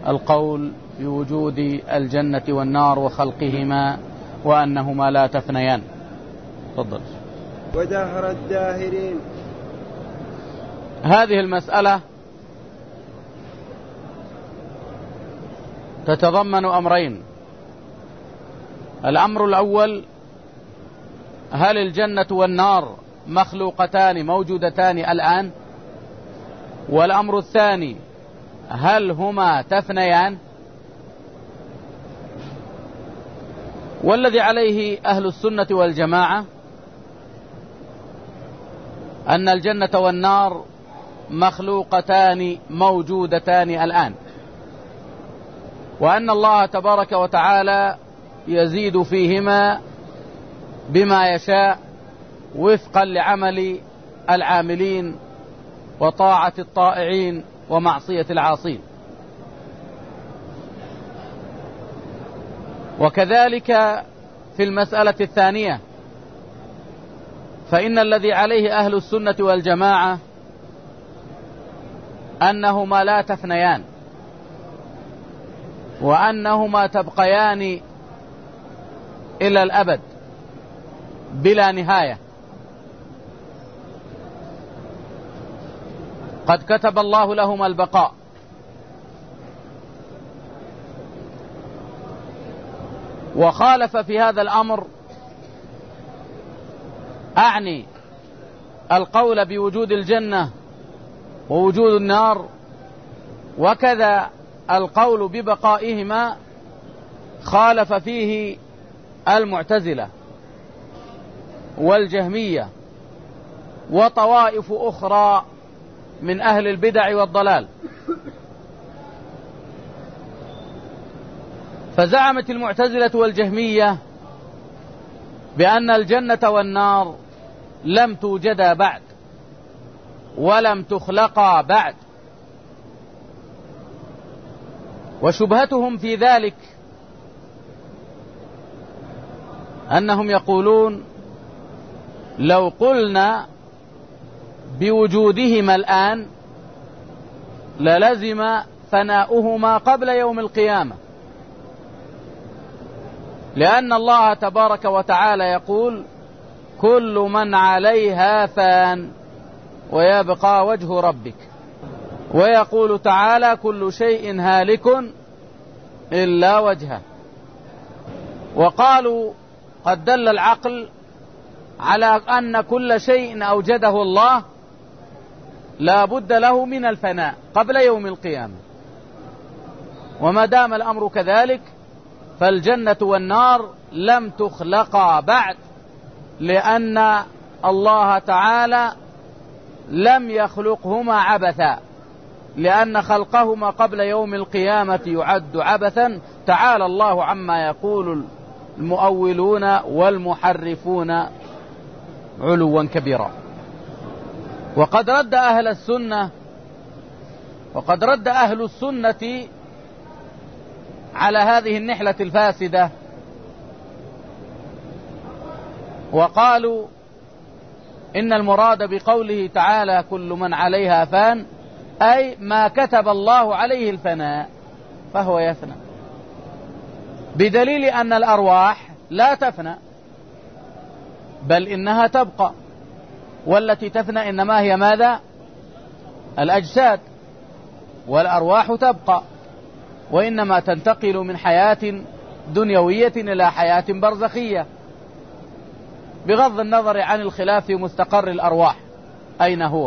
القول بوجود الجنة والنار وخلقهما وأنهما لا تفنيان. تفضل. ودهر الداهرين. هذه المسألة تتضمن أمرين. الأمر الأول: هل الجنة والنار مخلوقتان موجودتان الآن؟ والأمر الثاني: هل هما تفنيان؟ والذي عليه أهل السنة والجماعة أن الجنة والنار مخلوقتان موجودتان الآن، وأن الله تبارك وتعالى يزيد فيهما بما يشاء وفقا لعمل العاملين وطاعة الطائعين ومعصية العاصين. وكذلك في المسألة الثانية، فإن الذي عليه أهل السنة والجماعة أنهما لا تفنيان، وأنهما تبقيان إلى الأبد بلا نهاية. قد كتب الله لهما البقاء، وخالف في هذا الأمر، أعني القول بوجود الجنة ووجود النار، وكذا القول ببقائهما خالف فيه المعتزلة والجهمية وطوائف أخرى من أهل البدع والضلال. فزعمت المعتزلة والجهمية بأن الجنة والنار لم توجدا بعد ولم تخلقا بعد، وشبهتهم في ذلك أنهم يقولون: لو قلنا بوجودهما الآن للزم فناؤهما قبل يوم القيامة، لأن الله تبارك وتعالى يقول: كل من عليها فان ويبقى وجه ربك، ويقول تعالى: كل شيء هالك إلا وجهه. وقالوا: قد دل العقل على أن كل شيء أوجده الله لا بد له من الفناء قبل يوم القيامة، وما دام الأمر كذلك فالجنة والنار لم تخلقا بعد، لأن الله تعالى لم يخلقهما عبثا، لأن خلقهما قبل يوم القيامة يعد عبثا. تعالى الله عما يقول المؤولون والمحرفون علوا كبيرا. وقد رد أهل السنة على هذه النحلة الفاسدة، وقالوا إن المراد بقوله تعالى: كل من عليها فان، أي ما كتب الله عليه الفناء فهو يفنى، بدليل أن الأرواح لا تفنى بل إنها تبقى، والتي تفنى إنما هي ماذا؟ الأجساد، والأرواح تبقى، وإنما تنتقل من حياة دنيوية إلى حياة برزخية، بغض النظر عن الخلاف في مستقر الأرواح أين هو.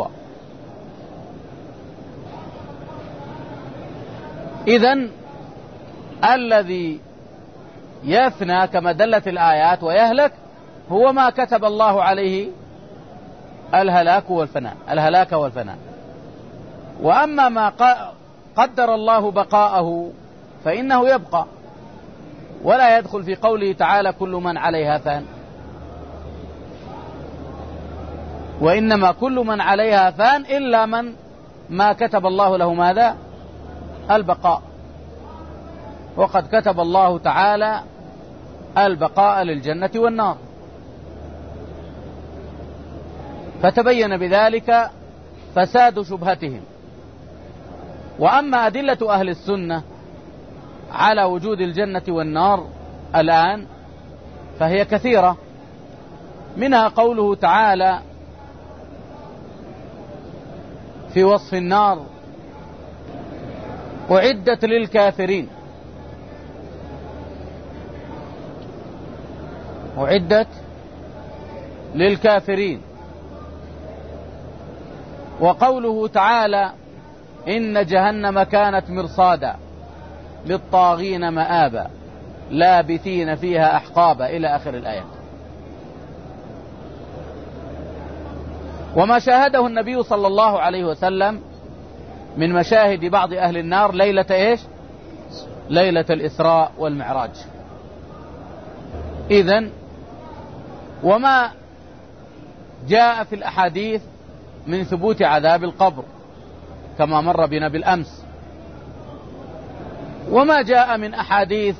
إذن الذي يفنى كما دلت الآيات ويهلك هو ما كتب الله عليه الهلاك والفناء. وأما ما قدر الله بقاءه فإنه يبقى، ولا يدخل في قوله تعالى: كل من عليها فان، وإنما كل من عليها فان إلا من ما كتب الله له ماذا؟ البقاء. وقد كتب الله تعالى البقاء للجنة والنار، فتبين بذلك فساد شبهتهم. وأما أدلة أهل السنة على وجود الجنة والنار الآن فهي كثيرة، منها قوله تعالى في وصف النار: أعدت للكافرين. أعدت للكافرين. وقوله تعالى: إن جهنم كانت مرصادا للطاغين مآبا لابثين فيها أحقابا، إلى آخر الآيات. وما شاهده النبي صلى الله عليه وسلم من مشاهد بعض أهل النار ليلة إيش؟ ليلة الإسراء والمعراج. إذن وما جاء في الأحاديث من ثبوت عذاب القبر كما مر بنا بالأمس، وما جاء من أحاديث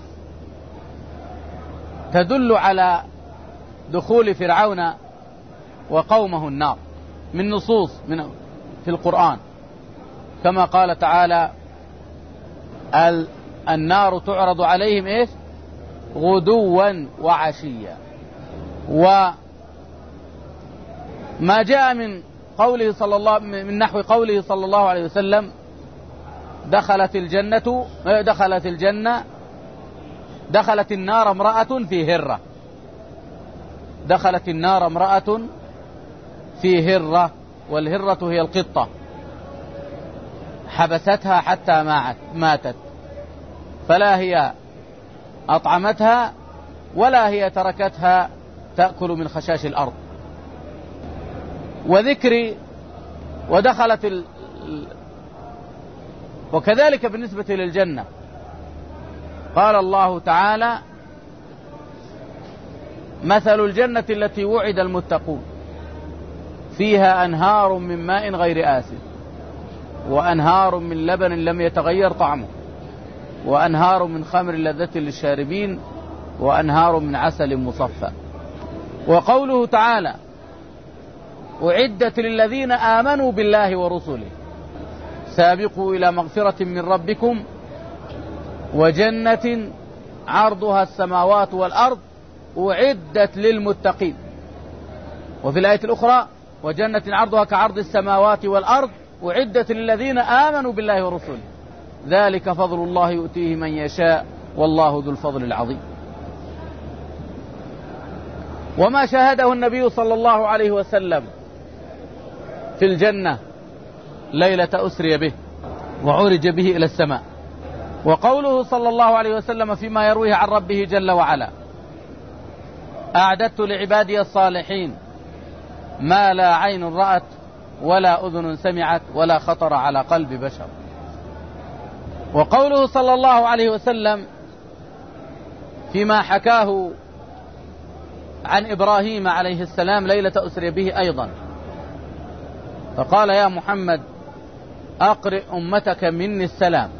تدل على دخول فرعون وقومه النار من نصوص في القرآن، كما قال تعالى: النار تعرض عليهم إيش؟ غدوا وعشيا. وما جاء من قوله من نحو قوله صلى الله عليه وسلم: دخلت النار امرأة في هرة. دخلت النار امرأة في هرة، والهرة هي القطة، حبستها حتى ماتت، فلا هي أطعمتها ولا هي تركتها تأكل من خشاش الأرض. وكذلك بالنسبة للجنة قال الله تعالى: مثل الجنة التي وعد المتقون فيها أنهار من ماء غير آسن وأنهار من لبن لم يتغير طعمه وأنهار من خمر لذة للشاربين وأنهار من عسل مصفى. وقوله تعالى: أعدت للذين آمنوا بالله ورسله سابقوا إلى مغفرة من ربكم وجنة عرضها السماوات والأرض أعدت للمتقين. وفي الآية الأخرى: وجنة عرضها كعرض السماوات والأرض أعدت للذين آمنوا بالله ورسله ذلك فضل الله يؤتيه من يشاء والله ذو الفضل العظيم. وما شاهده النبي صلى الله عليه وسلم في الجنة ليلة أسري به وعرج به إلى السماء. وقوله صلى الله عليه وسلم فيما يرويه عن ربه جل وعلا: أعددت لعبادي الصالحين ما لا عين رأت ولا أذن سمعت ولا خطر على قلب بشر. وقوله صلى الله عليه وسلم فيما حكاه عن إبراهيم عليه السلام ليلة أسري به أيضا، فقال: يا محمد أقرئ أمتك مني السلام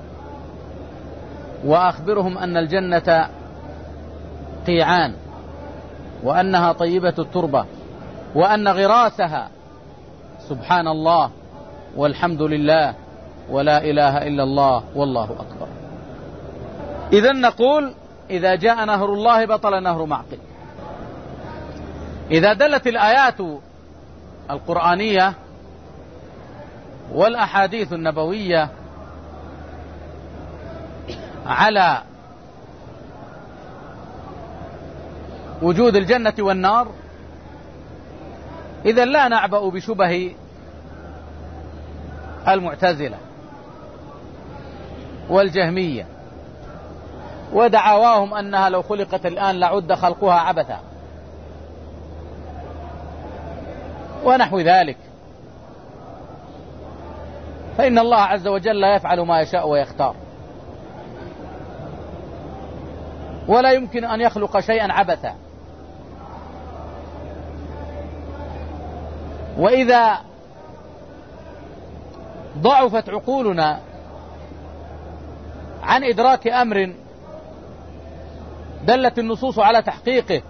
وأخبرهم أن الجنة قيعان وأنها طيبة التربة وأن غراسها سبحان الله والحمد لله ولا إله إلا الله والله أكبر. إذن نقول: إذا جاء نهر الله بطل نهر معقل. إذا دلت الآيات القرآنية والأحاديث النبوية على وجود الجنة والنار إذن لا نعبأ بشبه المعتزلة والجهمية ودعواهم أنها لو خلقت الآن لعد خلقها عبثا ونحو ذلك، فإن الله عز وجل لا يفعل ما يشاء ويختار، ولا يمكن أن يخلق شيئا عبثا. وإذا ضعفت عقولنا عن إدراك أمر دلت النصوص على تحقيقه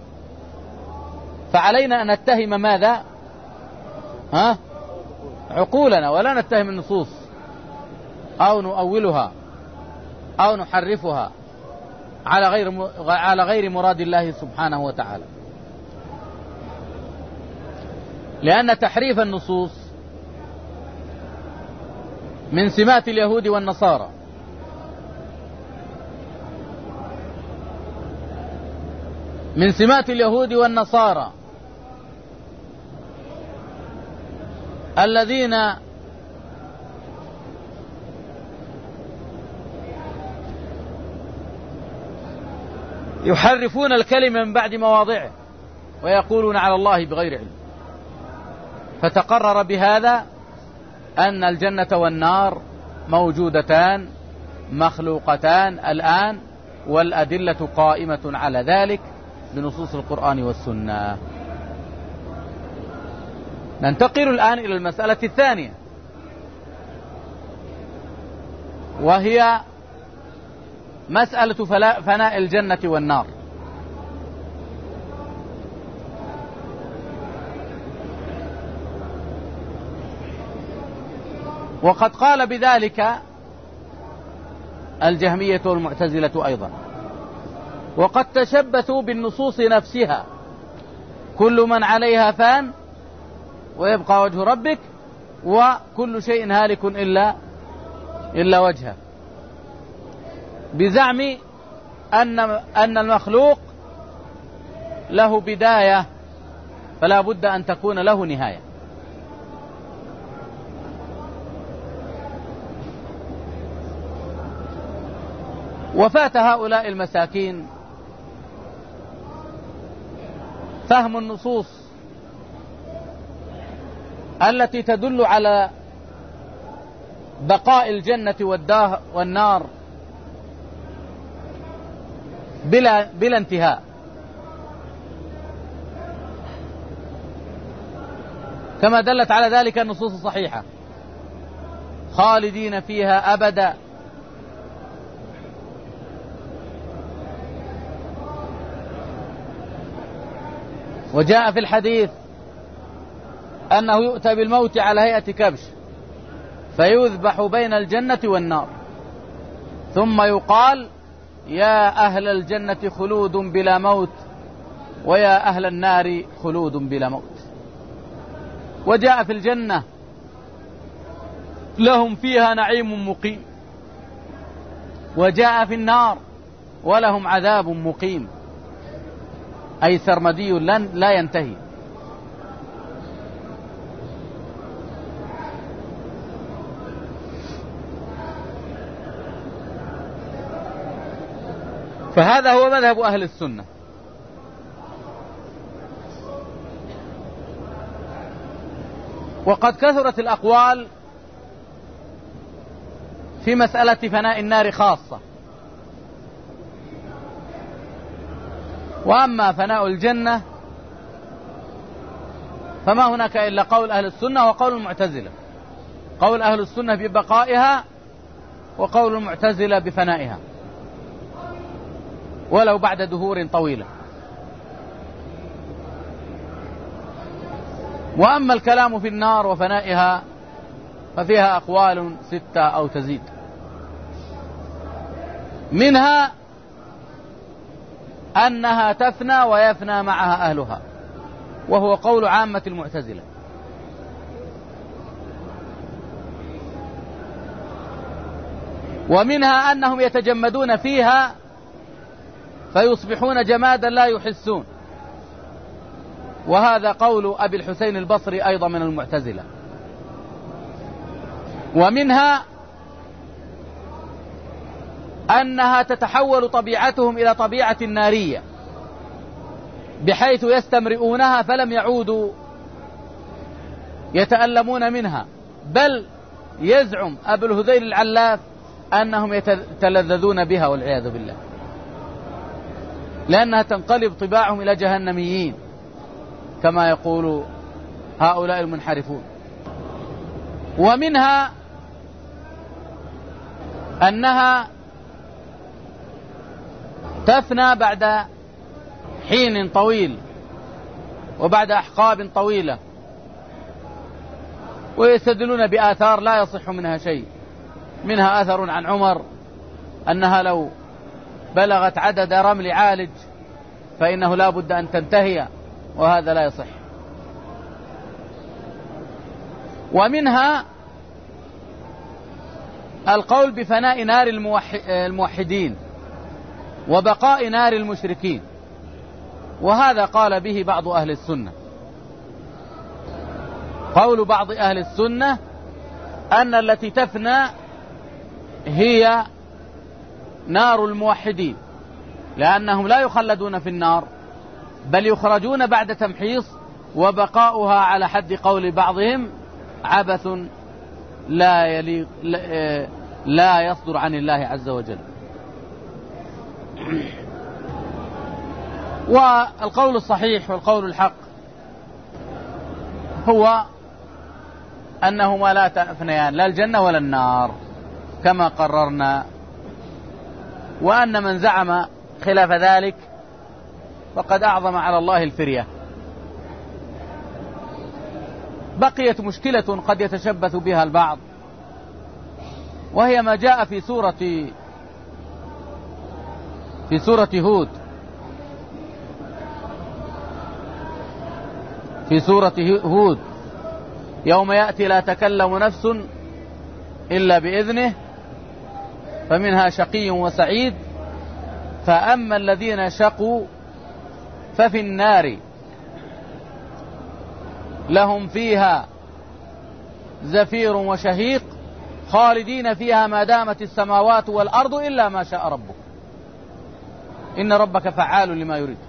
فعلينا أن نتهم ماذا؟ عقولنا، ولا نتهم النصوص أو نؤولها. أو نحرفها على غير مراد الله سبحانه وتعالى. لأن تحريف النصوص من سمات اليهود والنصارى، من سمات اليهود والنصارى الذين يحرفون الكلمة من بعد مواضعه ويقولون على الله بغير علم. فتقرر بهذا أن الجنة والنار موجودتان مخلوقتان الآن، والأدلة قائمة على ذلك بنصوص القرآن والسنة. ننتقل الآن إلى المسألة الثانية، وهي مسألة فناء الجنة والنار. وقد قال بذلك الجهمية والمعتزلة أيضا، وقد تشبثوا بالنصوص نفسها: كل من عليها فان ويبقى وجه ربك، وكل شيء هالك إلا وجهه، بزعم أن المخلوق له بداية فلا بد أن تكون له نهاية. وفات هؤلاء المساكين فهم النصوص التي تدل على بقاء الجنة والنار بلا انتهاء، كما دلت على ذلك النصوص الصحيحة: خالدين فيها أبدا، وجاء في الحديث أنه يؤتى بالموت على هيئة كبش فيذبح بين الجنة والنار، ثم يقال: يا أهل الجنة خلود بلا موت، ويا أهل النار خلود بلا موت. وجاء في الجنة: لهم فيها نعيم مقيم، وجاء في النار: ولهم عذاب مقيم، أي سرمدي لا ينتهي. فهذا هو مذهب أهل السنة. وقد كثرت الأقوال في مسألة فناء النار خاصة، وأما فناء الجنة فما هناك إلا قول أهل السنة وقول المعتزلة. قول أهل السنة ببقائها، وقول المعتزلة بفنائها ولو بعد دهور طويلة. وأما الكلام في النار وفنائها ففيها أقوال 6 أو تزيد، منها أنها تفنى ويفنى معها أهلها، وهو قول عامة المعتزلة. ومنها أنهم يتجمدون فيها فيصبحون جمادا لا يحسون، وهذا قول أبي الحسين البصري أيضا من المعتزلة. ومنها أنها تتحول طبيعتهم إلى طبيعة نارية، بحيث يستمرئونها فلم يعودوا يتألمون منها، بل يزعم أبو الهذيل العلاف أنهم يتلذذون بها والعياذ بالله، لأنها تنقلب طباعهم إلى جهنميين كما يقول هؤلاء المنحرفون. ومنها أنها تفنى بعد حين طويل وبعد أحقاب طويلة، ويستدلون بآثار لا يصح منها شيء، منها أثر عن عمر أنها لو بلغت عدد رمل عالج فإنه لا بد أن تنتهي، وهذا لا يصح. ومنها القول بفناء نار الموحدين وبقاء نار المشركين، وهذا قال به بعض أهل السنة. قول بعض أهل السنة أن التي تفنى هي نار الموحدين، لأنهم لا يخلدون في النار بل يخرجون بعد تمحيص، وبقاؤها على حد قول بعضهم عبث لا يصدر عن الله عز وجل. والقول الصحيح والقول الحق هو أنهما لا تفنيان، لا الجنة ولا النار كما قررنا، وأن من زعم خلاف ذلك فقد أعظم على الله الفرية. بقيت مشكلة قد يتشبث بها البعض، وهي ما جاء في سورة هود، في سورة هود: يوم يأتي لا تكلم نفس إلا بإذنه فمنها شقي وسعيد، فأما الذين شقوا ففي النار لهم فيها زفير وشهيق خالدين فيها ما دامت السماوات والأرض إلا ما شاء ربك إن ربك فعال لما يريد.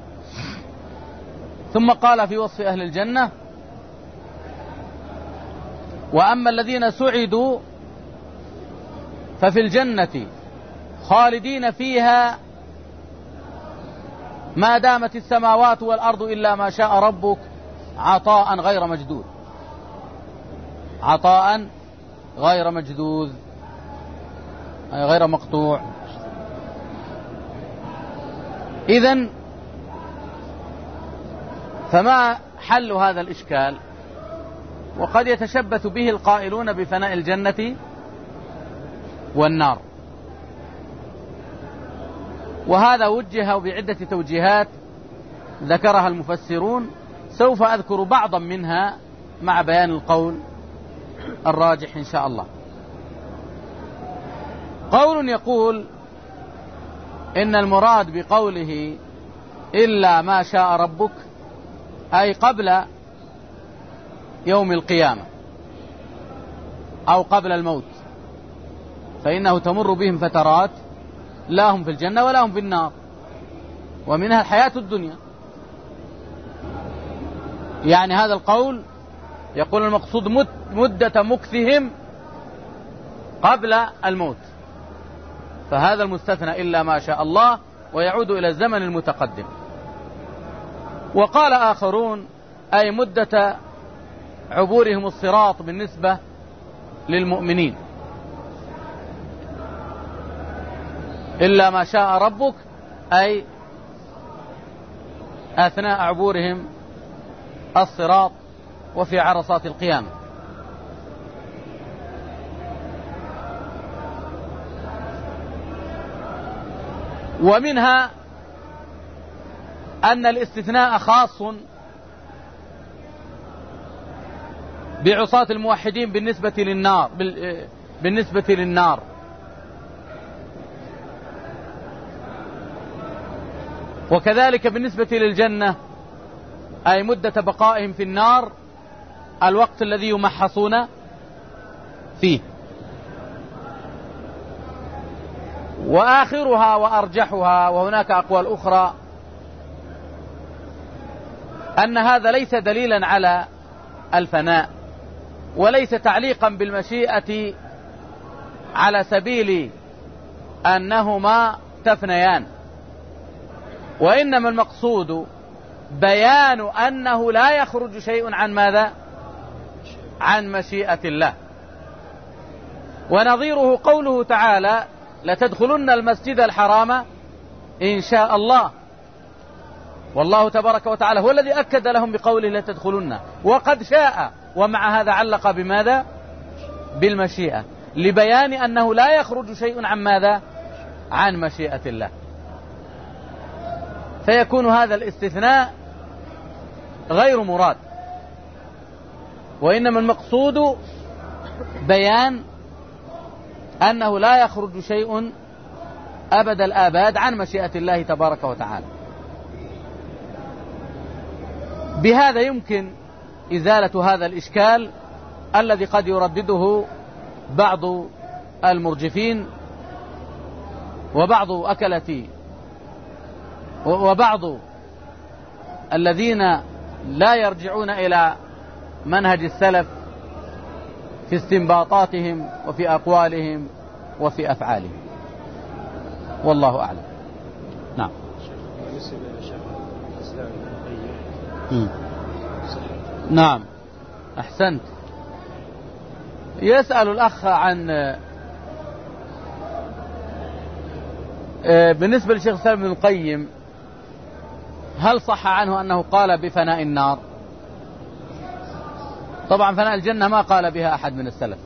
ثم قال في وصف أهل الجنة: وأما الذين سعدوا ففي الجنة خالدين فيها ما دامت السماوات والأرض إلا ما شاء ربك عطاء غير مجدود، عطاء غير مجدود أي غير مقطوع. إذن فما حل هذا الإشكال؟ وقد يتشبث به القائلون بفناء الجنة والنار، وهذا وجه بعدة توجيهات ذكرها المفسرون، سوف أذكر بعضا منها مع بيان القول الراجح إن شاء الله. قول يقول إن المراد بقوله إلا ما شاء ربك أي قبل يوم القيامة أو قبل الموت، فإنه تمر بهم فترات لا هم في الجنة ولا هم في النار، ومنها الحياة الدنيا. يعني هذا القول يقول المقصود مدة مكثهم قبل الموت، فهذا المستثنى إلا ما شاء الله ويعود إلى الزمن المتقدم. وقال آخرون أي مدة عبورهم الصراط بالنسبة للمؤمنين، إلا ما شاء ربك أي أثناء عبورهم الصراط وفي عرصات القيامة. ومنها أن الاستثناء خاص بعصاة الموحدين بالنسبة للنار، وكذلك بالنسبة للجنة أي مدة بقائهم في النار الوقت الذي يمحصون فيه. وآخرها وأرجحها، وهناك أقوال أخرى، أن هذا ليس دليلا على الفناء وليس تعليقا بالمشيئة على سبيل أنهما تفنيان، وإنما المقصود بيان أنه لا يخرج شيء عن ماذا؟ عن مشيئة الله. ونظيره قوله تعالى: لتدخلن المسجد الحرام إن شاء الله. والله تبارك وتعالى هو الذي أكد لهم بقوله لتدخلن، وقد شاء، ومع هذا علق بماذا؟ بالمشيئة، لبيان أنه لا يخرج شيء عن ماذا؟ عن مشيئة الله، فيكون هذا الاستثناء غير مراد، وإنما المقصود بيان أنه لا يخرج شيء أبد الآباد عن مشيئة الله تبارك وتعالى. بهذا يمكن إزالة هذا الإشكال الذي قد يردده بعض المرجفين وبعض وبعض الذين لا يرجعون إلى منهج السلف في استنباطاتهم وفي أقوالهم وفي أفعالهم، والله أعلم. نعم. نعم، أحسنت. يسأل الأخ عن بالنسبة للشيخ الإسلام ابن القيم، هل صح عنه أنه قال بفناء النار؟ طبعا فناء الجنة ما قال بها أحد من السلف،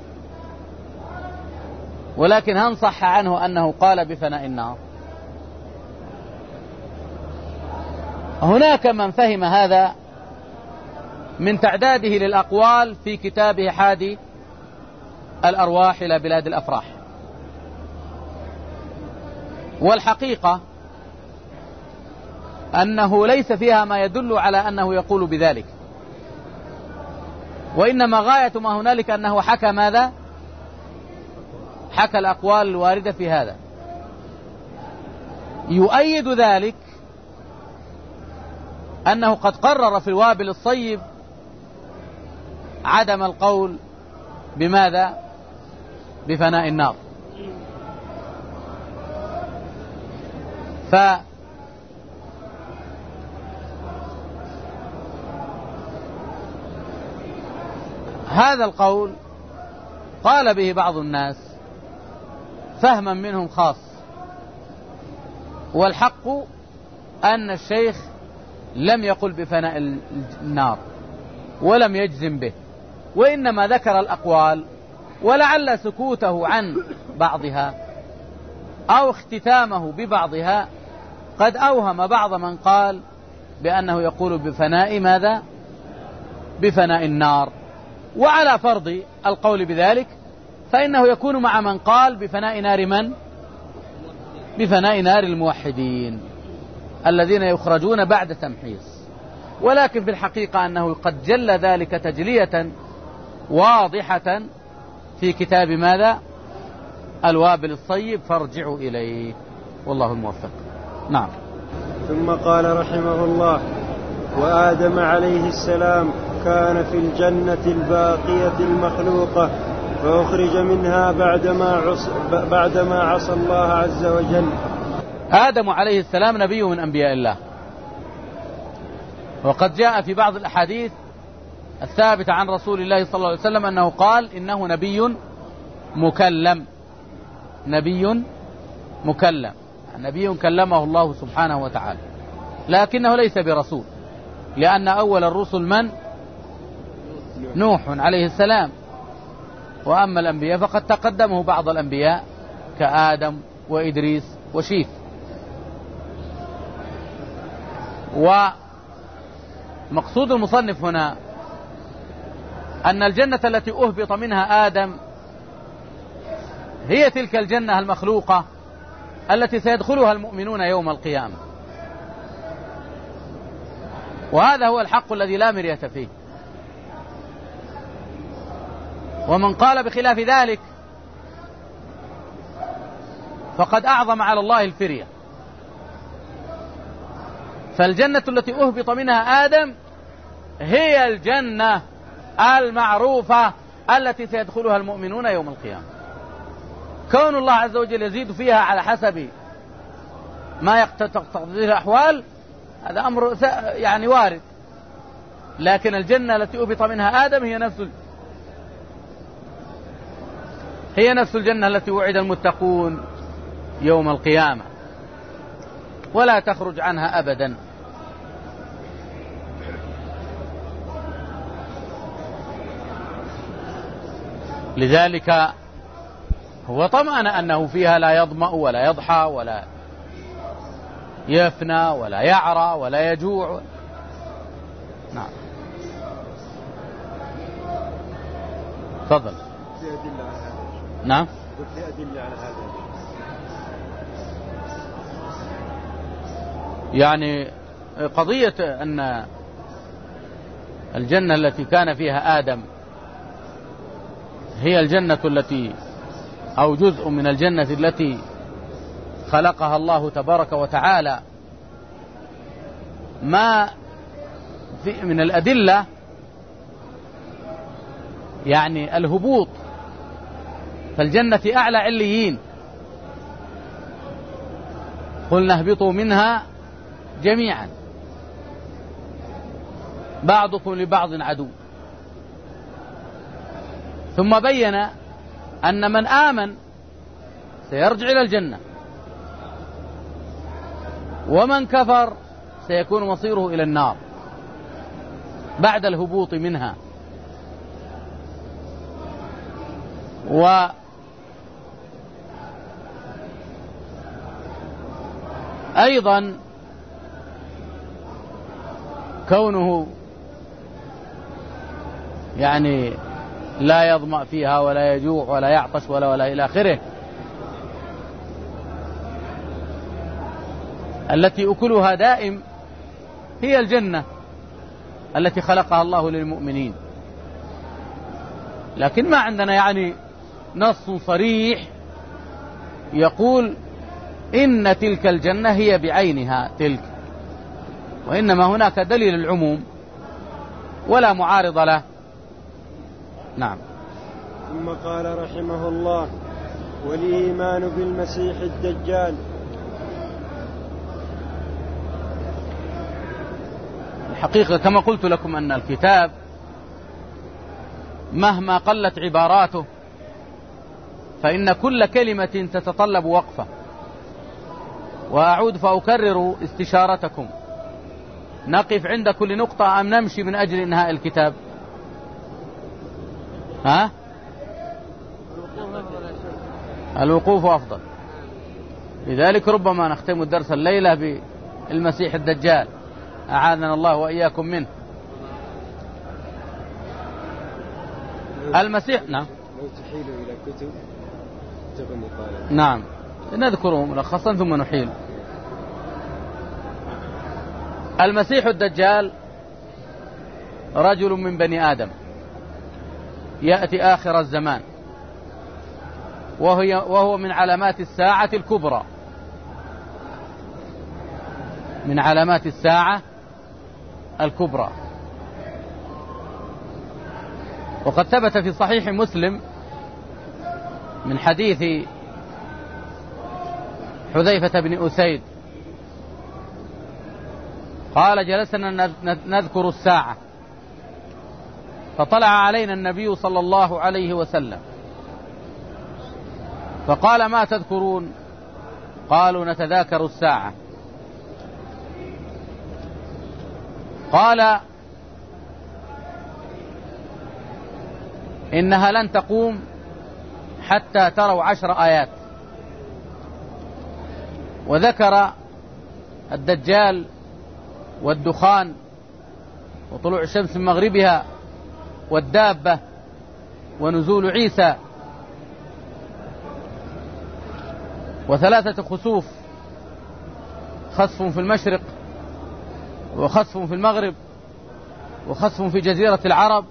ولكن هل صح عنه أنه قال بفناء النار؟ هناك من فهم هذا من تعداده للأقوال في كتابه حادي الأرواح إلى بلاد الأفراح، والحقيقة أنه ليس فيها ما يدل على أنه يقول بذلك، وإنما غاية ما هنالك أنه حكى ماذا؟ حكى الأقوال الواردة في هذا. يؤيد ذلك أنه قد قرر في الوابل الصيب عدم القول بماذا؟ بفناء النار. فهذا القول قال به بعض الناس فهما منهم خاص، والحق أن الشيخ لم يقل بفناء النار ولم يجزم به، وإنما ذكر الأقوال، ولعل سكوته عن بعضها أو اختتامه ببعضها قد أوهم بعض من قال بأنه يقول بفناء ماذا؟ بفناء النار. وعلى فرض القول بذلك فإنه يكون مع من قال بفناء نار من؟ بفناء نار الموحدين الذين يخرجون بعد تمحيص. ولكن في الحقيقة أنه قد جل ذلك تجلية واضحة في كتاب ماذا؟ الوابل الصيب، فارجعوا إليه، والله الموفق. نعم. ثم قال رحمه الله: وآدم عليه السلام كان في الجنة الباقية المخلوقة، فأخرج منها بعدما عصى الله عز وجل. آدم عليه السلام نبي من أنبياء الله، وقد جاء في بعض الأحاديث الثابتة عن رسول الله صلى الله عليه وسلم أنه قال إنه نبي مكلم. نبي مكلم، نبي كلمه الله سبحانه وتعالى، لكنه ليس برسول، لأن أول الرسل من؟ نوح عليه السلام. وأما الأنبياء فقد تقدمه بعض الأنبياء كآدم وإدريس وشيث. ومقصود المصنف هنا أن الجنة التي أهبط منها آدم هي تلك الجنة المخلوقة التي سيدخلها المؤمنون يوم القيامة، وهذا هو الحق الذي لا مرية فيه. ومن قال بخلاف ذلك فقد أعظم على الله الفرية. فالجنة التي أهبط منها آدم هي الجنة المعروفة التي سيدخلها المؤمنون يوم القيامة. كون الله عز وجل يزيد فيها على حسب ما تقتضيه الأحوال هذا أمر يعني وارد، لكن الجنة التي أهبط منها آدم هي نفس الجنة التي وعد المتقون يوم القيامة، ولا تخرج عنها أبدا. لذلك هو طمأن أنه فيها لا يظمأ ولا يضحى ولا يفنى ولا يعرى ولا يجوع. نعم. تفضل. في أدلة على هذا. نعم. في أدلة على هذا. يعني قضية أن الجنة التي كان فيها آدم هي الجنة التي أو جزء من الجنة التي خلقها الله تبارك وتعالى، ما في من الأدلة يعني الهبوط، فالجنة أعلى عليين، قلنا اهبطوا منها جميعا بعضكم لبعض عدو. ثم بين أن من آمن سيرجع إلى الجنة، ومن كفر سيكون مصيره إلى النار بعد الهبوط منها. وأيضا كونه يعني لا يظمأ فيها ولا يجوع ولا يعطش ولا إلى آخره، التي أكلها دائم، هي الجنة التي خلقها الله للمؤمنين. لكن ما عندنا يعني نص صريح يقول إن تلك الجنة هي بعينها تلك، وإنما هناك دليل العموم ولا معارض له. نعم. ثم قال رحمه الله: والإيمان بالمسيح الدجال. الحقيقة كما قلت لكم أن الكتاب مهما قلت عباراته فإن كل كلمة تتطلب وقفة. وأعود فأكرر استشارتكم: نقف عند كل نقطة أم نمشي من أجل إنهاء الكتاب؟ ها؟ الوقوف أفضل. لذلك ربما نختم الدرس الليلة بالمسيح الدجال، أعاذنا الله وإياكم منه. المسيح. نعم. لو تحيلوا إلى كتب نعم نذكره ملخصا ثم نحيل. المسيح الدجال رجل من بني آدم يأتي آخر الزمان، وهو من علامات الساعة الكبرى، من علامات الساعة الكبرى. وقد ثبت في صحيح مسلم من حديث حذيفة بن أسيد قال: جلسنا نذكر الساعة فطلع علينا النبي صلى الله عليه وسلم فقال: ما تذكرون؟ قالوا: نتذاكر الساعة. قال: إنها لن تقوم حتى تروا 10 آيات. وذكر الدجال والدخان وطلوع الشمس من مغربها والدابة ونزول عيسى و3 خسوف: خسف في المشرق وخسف في المغرب وخسف في جزيرة العرب،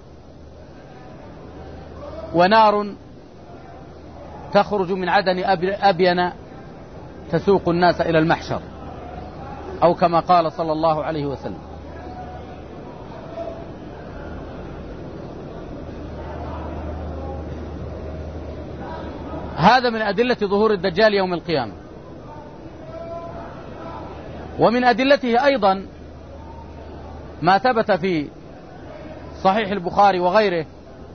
ونار تخرج من عدن أبين تسوق الناس إلى المحشر، أو كما قال صلى الله عليه وسلم. هذا من أدلة ظهور الدجال يوم القيامة. ومن أدلته أيضا ما ثبت في صحيح البخاري وغيره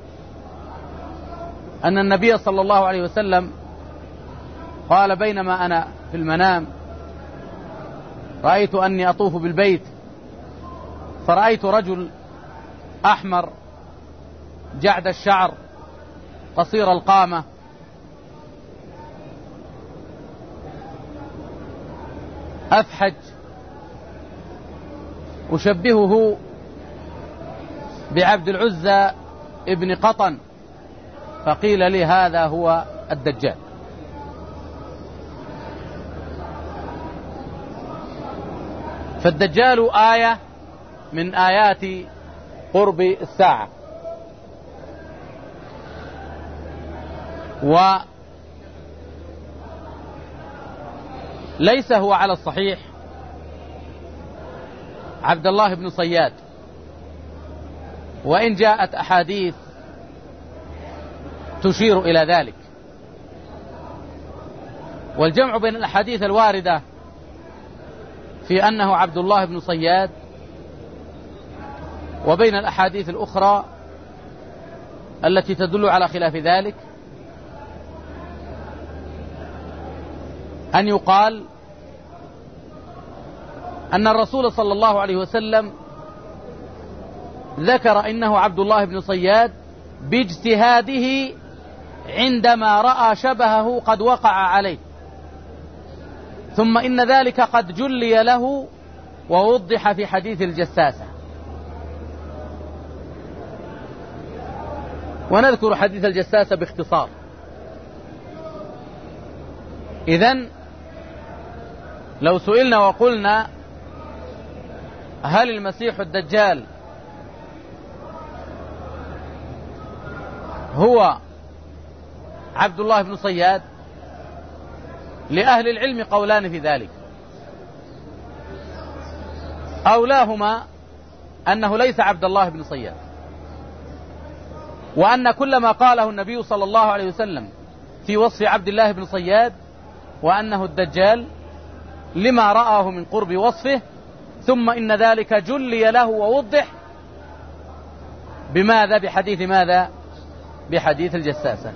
أن النبي صلى الله عليه وسلم قال: بينما أنا في المنام رأيت أني أطوف بالبيت، فرأيت رجل أحمر جعد الشعر قصير القامة أفحج أشبهه بعبد العزى ابن قطن، فقيل لي هذا هو الدجال. فالدجال آية من آيات قرب الساعة، وليس هو على الصحيح عبد الله بن صياد، وإن جاءت أحاديث تشير إلى ذلك. والجمع بين الأحاديث الواردة في أنه عبد الله بن صياد وبين الأحاديث الأخرى التي تدل على خلاف ذلك أن يقال أن الرسول صلى الله عليه وسلم ذكر إنه عبد الله بن صياد باجتهاده عندما رأى شبهه قد وقع عليه، ثم إن ذلك قد جلي له ووضح في حديث الجساسة. ونذكر حديث الجساسة باختصار. إذن لو سئلنا وقلنا هل المسيح الدجال هو عبد الله بن صياد، لأهل العلم قولان في ذلك. أولاهما أنه ليس عبد الله بن صياد، وأن كل ما قاله النبي صلى الله عليه وسلم في وصف عبد الله بن صياد وأنه الدجال لما رآه من قرب وصفه، ثم إن ذلك جلي له ووضح بماذا؟ بحديث ماذا؟ بحديث الجساسة.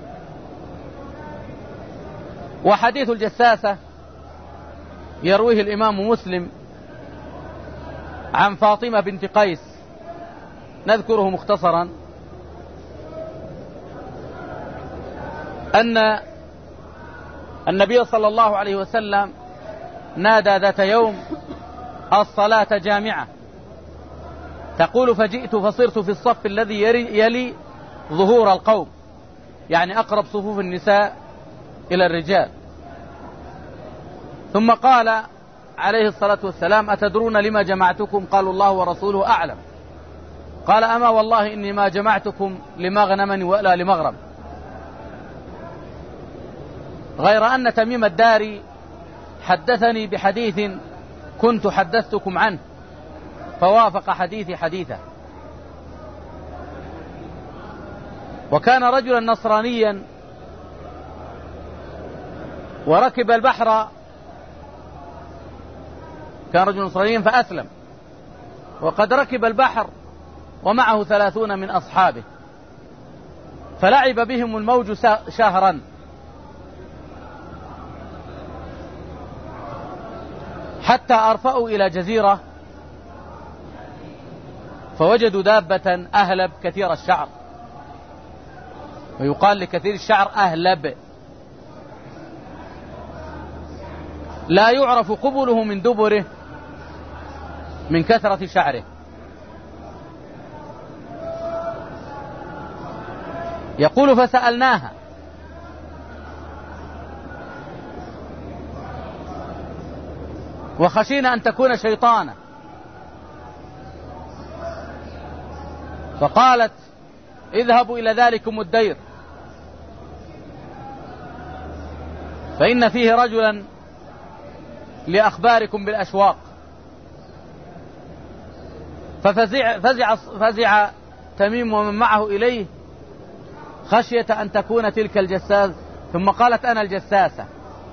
وحديث الجساسة يرويه الإمام مسلم عن فاطمة بنت قيس، نذكره مختصرا، أن النبي صلى الله عليه وسلم نادى ذات يوم: الصلاة جامعة. تقول: فجئت فصرت في الصف الذي يلي ظهور القوم، يعني أقرب صفوف النساء إلى الرجال. ثم قال عليه الصلاة والسلام: أتدرون لما جمعتكم؟ قالوا: الله ورسوله أعلم. قال: أما والله إني ما جمعتكم لمغنم ولا لمغرم، غير أن تميم الداري حدثني بحديث كنت حدثتكم عنه فوافق حديثي حديثه. وكان رجلا نصرانيا وركب البحر، كان رجل نصرانيا فأسلم، وقد ركب البحر ومعه 30 من أصحابه، فلعب بهم الموج شهرا، حتى أرفأوا إلى جزيرة فوجدوا دابة أهلب كثير الشعر، ويقال لكثير الشعر أهلب، لا يعرف قبله من دبره من كثرة شعره. يقول: فسألناها وخشينا أن تكون شيطانا، فقالت: اذهبوا إلى ذلكم الدير فإن فيه رجلا لأخباركم بالأشواق. ففزع تميم ومن معه إليه خشية أن تكون تلك الجساس، ثم قالت: أنا الجساسة،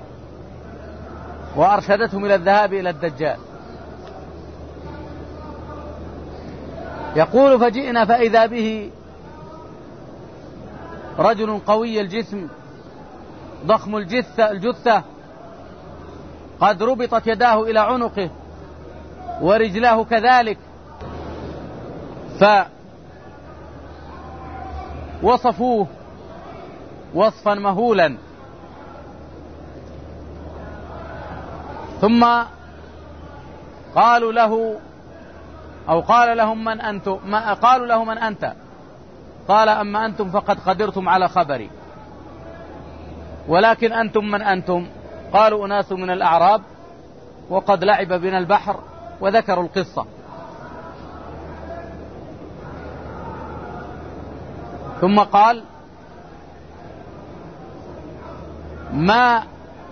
وأرشدتهم إلى الذهاب إلى الدجال. يقول: فجئنا فإذا به رجل قوي الجسم ضخم الجثة قد ربطت يداه إلى عنقه ورجلاه كذلك، فوصفوه وصفا مهولا. ثم قالوا له أو قال لهم من أنتم، قالوا له من أنت؟ قال أما أنتم فقد قدرتم على خبري، ولكن أنتم من أنتم؟ قالوا أناس من الأعراب وقد لعب بنا البحر، وذكروا القصة. ثم قال ما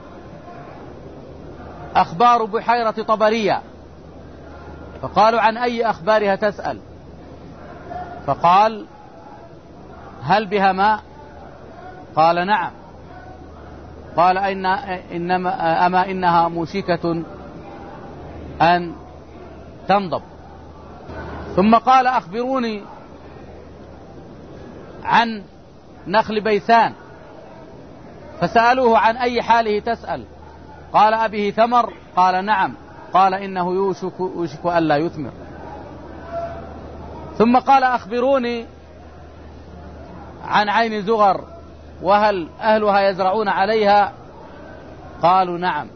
أخبار بحيرة طبرية؟ فقالوا عن أي أخبارها تسأل؟ فقال هل بها ماء؟ قال نعم. قال أما إنها موشكة أن تنضب. ثم قال أخبروني عن نخل بيسان، فسألوه عن أي حاله تسأل؟ قال أبه ثمر؟ قال نعم. قال إنه يوشك ألا يثمر. ثم قال أخبروني عن عين زغر، وهل أهلها يزرعون عليها؟ قالوا نعم.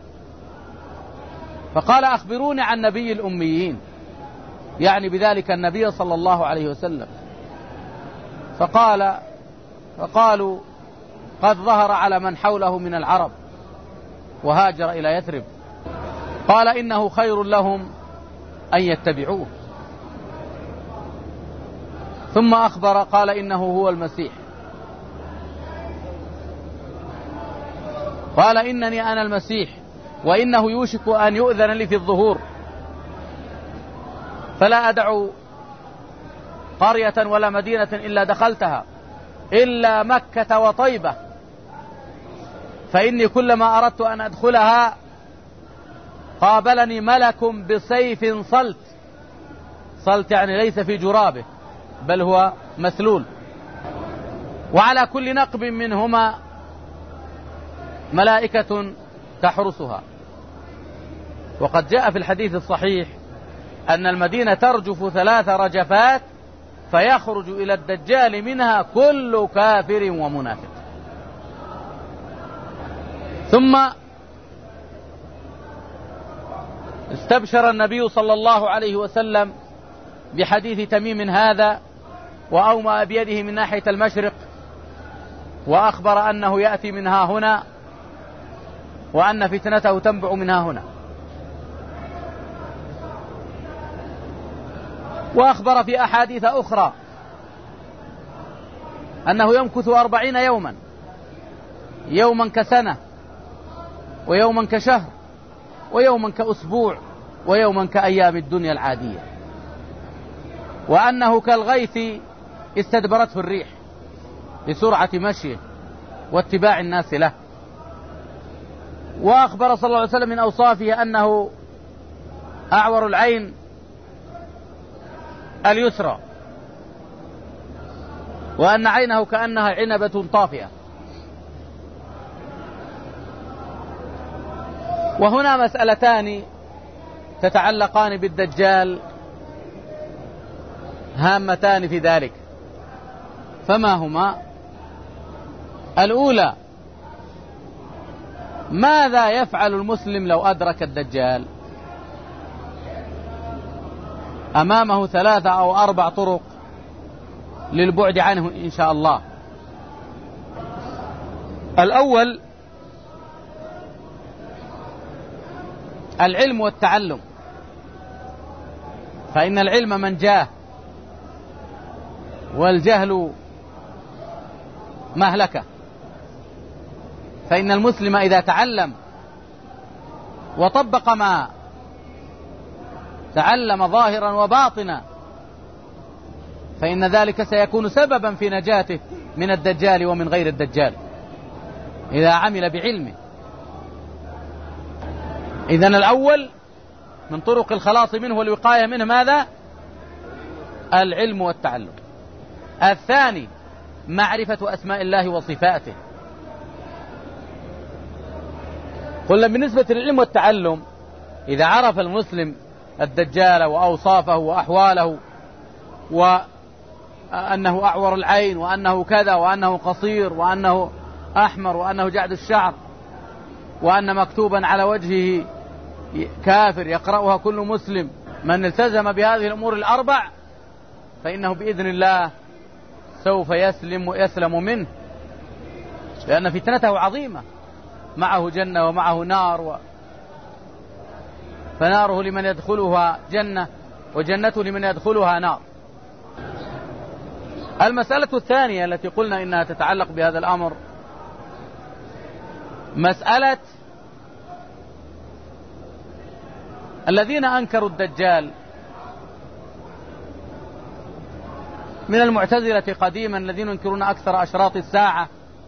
فقال أخبروني عن نبي الأميين، يعني بذلك النبي صلى الله عليه وسلم. فقالوا قد ظهر على من حوله من العرب وهاجر إلى يثرب. قال إنه خير لهم أن يتبعوه. ثم أخبر قال إنه هو المسيح. قال إنني أنا المسيح، وإنه يوشك أن يؤذن لي في الظهور، فلا أدع قرية ولا مدينة إلا دخلتها إلا مكة وطيبة، فإني كلما أردت أن أدخلها قابلني ملك بسيف صلت. صلت يعني ليس في جرابه بل هو مسلول، وعلى كل نقب منهما ملائكة تحرسها. وقد جاء في الحديث الصحيح أن المدينة ترجف 3 رجفات فيخرج إلى الدجال منها كل كافر ومنافق. ثم استبشر النبي صلى الله عليه وسلم بحديث تميم هذا، وأومأ بيده من ناحية المشرق، وأخبر أنه يأتي منها هنا، وأن فتنته تنبع منها هنا. وأخبر في أحاديث أخرى أنه يمكث 40 يوما، يوما كسنة، ويوما كشهر، ويوما كأسبوع، ويوما كأيام الدنيا العادية، وأنه كالغيث استدبرته الريح لسرعة مشيه واتباع الناس له. وأخبر صلى الله عليه وسلم من أوصافه أنه أعور العين اليسرى، وأن عينه كأنها عنبة طافئة. وهنا مسألتان تتعلقان بالدجال هامتان في ذلك، فما هما؟ الأولى: ماذا يفعل المسلم لو أدرك الدجال؟ أمامه 3 أو 4 طرق للبعد عنه إن شاء الله. الأول العلم والتعلم، فإن العلم منجاه، والجهل مهلكة. فإن المسلم إذا تعلم وطبق ما تعلم ظاهرا وباطنا فإن ذلك سيكون سببا في نجاته من الدجال ومن غير الدجال إذا عمل بعلمه. إذن الأول من طرق الخلاص منه والوقاية منه ماذا؟ العلم والتعلم. الثاني معرفة أسماء الله وصفاته. قلنا بالنسبة للعلم والتعلم، إذا عرف المسلم الدجال وأوصافه وأحواله، وأنه أعور العين، وأنه كذا، وأنه قصير، وأنه أحمر، وأنه جعد الشعر، وأن مكتوبا على وجهه كافر يقرأها كل مسلم، من التزم بهذه الأمور الأربع فإنه بإذن الله سوف يسلم منه، لأن فتنته عظيمة، معه جنة ومعه نار، فناره لمن يدخلها جنة وجنته لمن يدخلها نار. المسألة الثانية التي قلنا إنها تتعلق بهذا الأمر مسألة الذين أنكروا الدجال من المعتزلة قديما، الذين ينكرون أكثر أشراط الساعة،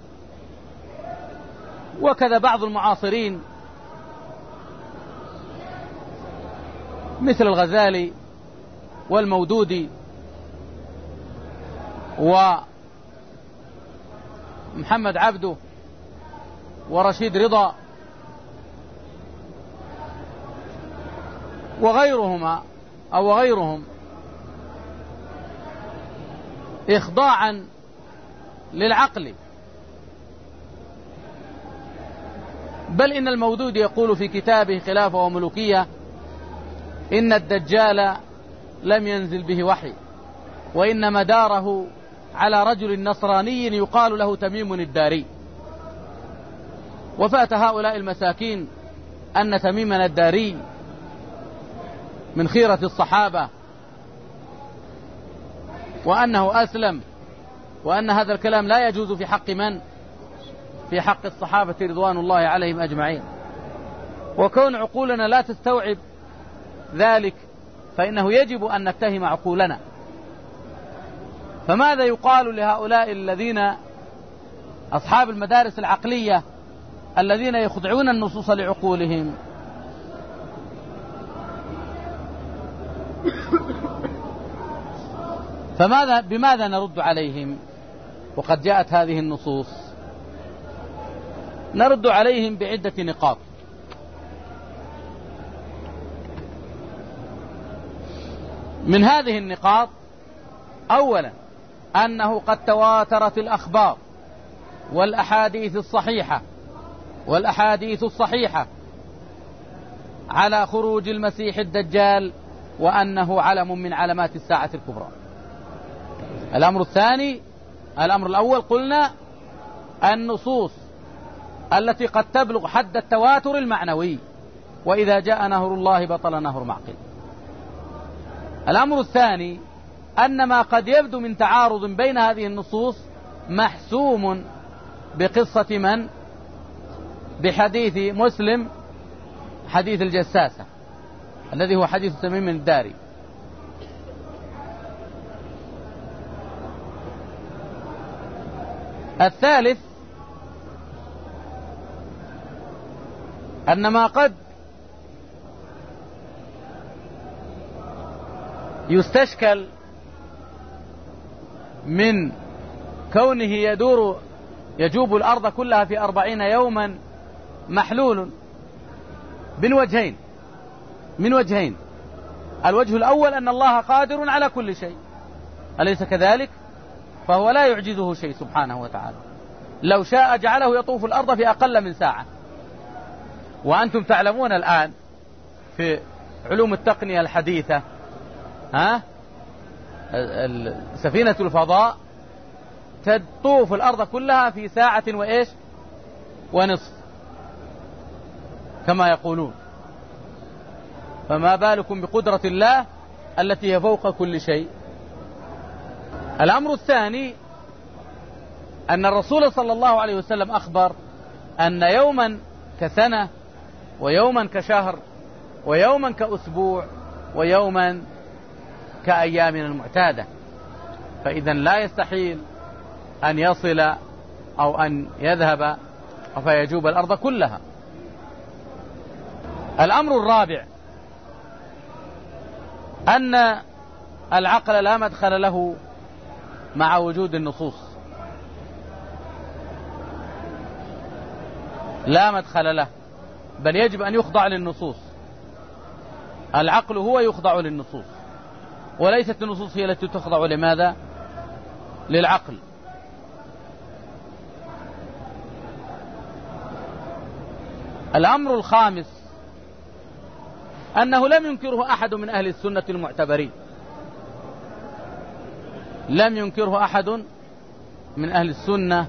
وكذا بعض المعاصرين مثل الغزالي والمودودي ومحمد عبده ورشيد رضا وغيرهم إخضاعا للعقل. بل إن المودودي يقول في كتابه خلافة وملوكية إن الدجال لم ينزل به وحي، وإنما داره على رجل نصراني يقال له تميم الداري. وفات هؤلاء المساكين أن تميم الداري من خيرة الصحابة، وأنه أسلم، وأن هذا الكلام لا يجوز في حق من؟ في حق الصحابة رضوان الله عليهم أجمعين. وكون عقولنا لا تستوعب ذلك فإنه يجب أن نتهم عقولنا. فماذا يقال لهؤلاء الذين أصحاب المدارس العقلية الذين يخضعون النصوص لعقولهم؟ بماذا نرد عليهم وقد جاءت هذه النصوص؟ نرد عليهم بعدة نقاط. من هذه النقاط: أولا أنه قد تواترت الأخبار والأحاديث الصحيحة على خروج المسيح الدجال، وأنه علم من علامات الساعة الكبرى. الأمر الثاني، الأمر الأول قلنا النصوص التي قد تبلغ حد التواتر المعنوي، وإذا جاء نهر الله بطل نهر معقل. الأمر الثاني أن ما قد يبدو من تعارض بين هذه النصوص محسوم بقصة من؟ بحديث مسلم، حديث الجساسة الذي هو حديث تميم الداري. الثالث أن ما قد يستشكل من كونه يجوب الأرض كلها في 40 يوما محلول من وجهين. الوجه الأول أن الله قادر على كل شيء، أليس كذلك؟ فهو لا يعجزه شيء سبحانه وتعالى، لو شاء جعله يطوف الأرض في أقل من ساعة. وأنتم تعلمون الآن في علوم التقنية الحديثة سفينة الفضاء تطوف الأرض كلها في ساعة ونصف كما يقولون، فما بالكم بقدرة الله التي هي فوق كل شيء. الأمر الثاني أن الرسول صلى الله عليه وسلم أخبر أن يوما كسنة، ويوما كشهر، ويوما كأسبوع، ويوما كأيامنا المعتادة. فإذا لا يستحيل أن يصل أو أن يذهب فيجوب الأرض كلها. الأمر الرابع أن العقل لا مدخل له مع وجود النصوص، لا مدخل له، بل يجب أن يخضع للنصوص. العقل هو يخضع للنصوص، وليست النصوص هي التي تخضع لماذا؟ للعقل. الأمر الخامس أنه لم ينكره أحد من أهل السنة المعتبرين، لم ينكره أحد من أهل السنة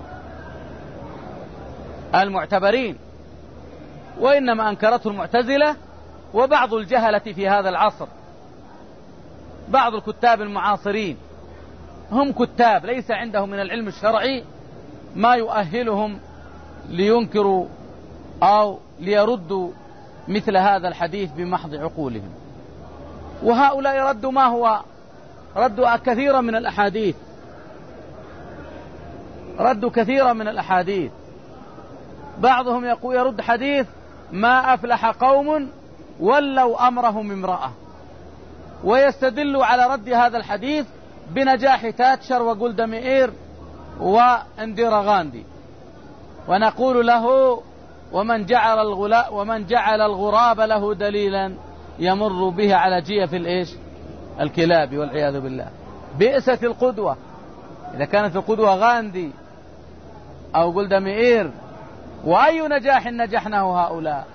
المعتبرين، وإنما أنكرته المعتزلة وبعض الجهلة في هذا العصر، بعض الكتاب المعاصرين. هم كتاب ليس عندهم من العلم الشرعي ما يؤهلهم لينكروا أو ليردوا مثل هذا الحديث بمحض عقولهم. وهؤلاء ردوا ما هو ردوا كثيرا من الأحاديث، ردوا كثيرا من الأحاديث. بعضهم يقول يرد حديث ما أفلح قوم ولوا أمرهم امرأة، ويستدل على رد هذا الحديث بنجاح تاتشر وجولدا مائير وانديرا غاندي، ونقول له ومن جعل الغراب له دليلا يمر به على جيف الكلاب والعياذ بالله. بئست القدوة إذا كانت القدوة غاندي أو جولدا مائير، وأي نجاح نجحناه هؤلاء.